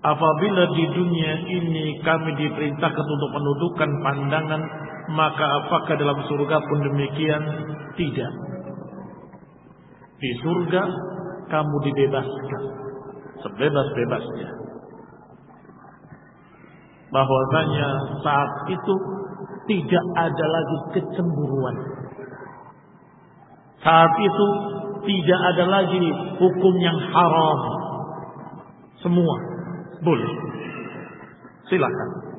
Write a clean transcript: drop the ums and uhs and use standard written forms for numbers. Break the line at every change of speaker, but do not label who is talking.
apabila di dunia ini kami diperintahkan untuk menundukkan pandangan, maka apakah dalam surga pun demikian? Tidak. Di surga kamu dibebaskan sebebas-bebasnya. Bahwasanya saat itu tidak ada lagi kecemburuan. Saat itu tidak ada lagi hukum yang haram. Semua boleh. Silakan.